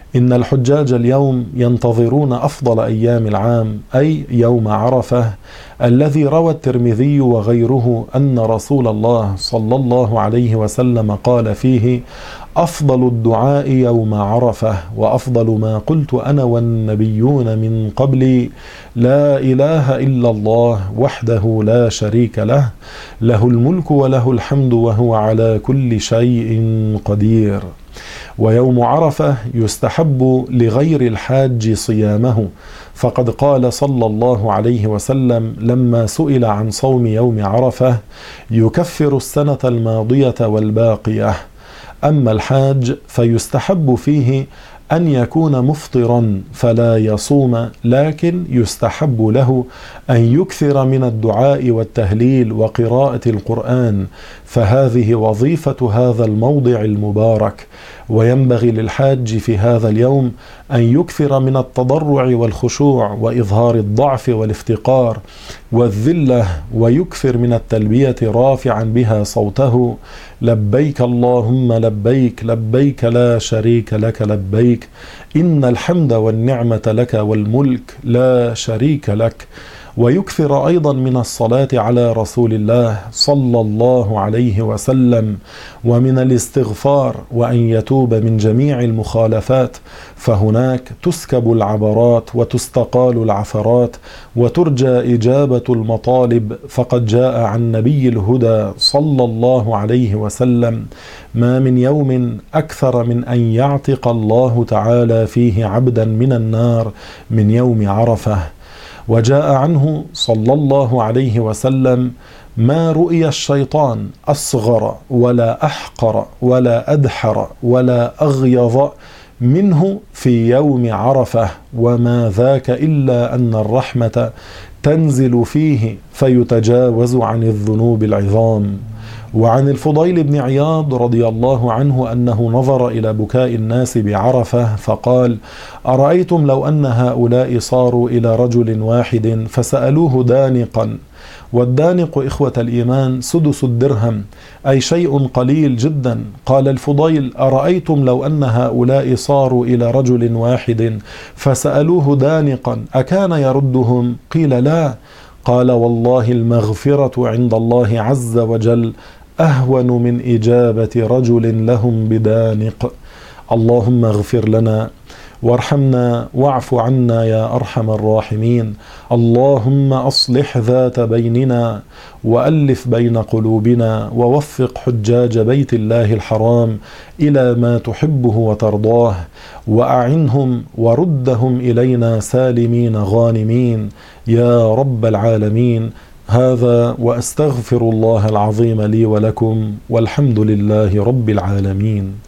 إن الحجاج اليوم ينتظرون أفضل أيام العام، أي يوم عرفة، الذي روى الترمذي وغيره أن رسول الله صلى الله عليه وسلم قال فيه: أفضل الدعاء يوم عرفة، وأفضل ما قلت أنا والنبيون من قبلي: لا إله إلا الله وحده لا شريك له، له الملك وله الحمد وهو على كل شيء قدير. ويوم عرفة يستحب لغير الحاج صيامه، فقد قال صلى الله عليه وسلم لما سئل عن صوم يوم عرفة: يكفر السنة الماضية والباقية. أما الحاج فيستحب فيه أن يكون مفطرا فلا يصوم، لكن يستحب له أن يكثر من الدعاء والتهليل وقراءة القرآن، فهذه وظيفة هذا الموضع المبارك. وينبغي للحاج في هذا اليوم أن يكثر من التضرع والخشوع وإظهار الضعف والافتقار والذلة، ويكثر من التلبية رافعا بها صوته: لبيك اللهم لبيك، لبيك لا شريك لك لبيك، إن الحمد والنعمة لك والملك لا شريك لك. ويكثر أيضا من الصلاة على رسول الله صلى الله عليه وسلم، ومن الاستغفار، وأن يتوب من جميع المخالفات، فهناك تسكب العبرات وتستقال العثرات وترجى إجابة المطالب. فقد جاء عن نبي الهدى صلى الله عليه وسلم: ما من يوم أكثر من أن يعتق الله تعالى فيه عبدا من النار من يوم عرفة. وجاء عنه صلى الله عليه وسلم: ما رؤي الشيطان أصغر ولا أحقر ولا أدحر ولا أغيظ منه في يوم عرفة، وما ذاك إلا أن الرحمة تنزل فيه فيتجاوز عن الذنوب العظام. وعن الفضيل بن عياض رضي الله عنه أنه نظر إلى بكاء الناس بعرفة فقال: أرأيتم لو أن هؤلاء صاروا إلى رجل واحد فسألوه دانقا، والدانق إخوة الإيمان سدس الدرهم، أي شيء قليل جدا. قال الفضيل: أرأيتم لو أن هؤلاء صاروا إلى رجل واحد فسألوه دانقا أكان يردهم؟ قيل: لا. قال: والله المغفرة عند الله عز وجل أهون من إجابة رجل لهم بدانق. اللهم اغفر لنا وارحمنا واعف عنا يا أرحم الراحمين. اللهم أصلح ذات بيننا وألف بين قلوبنا، ووفق حجاج بيت الله الحرام إلى ما تحبه وترضاه، وأعنهم وردهم إلينا سالمين غانمين يا رب العالمين. هذا وأستغفر الله العظيم لي ولكم، والحمد لله رب العالمين.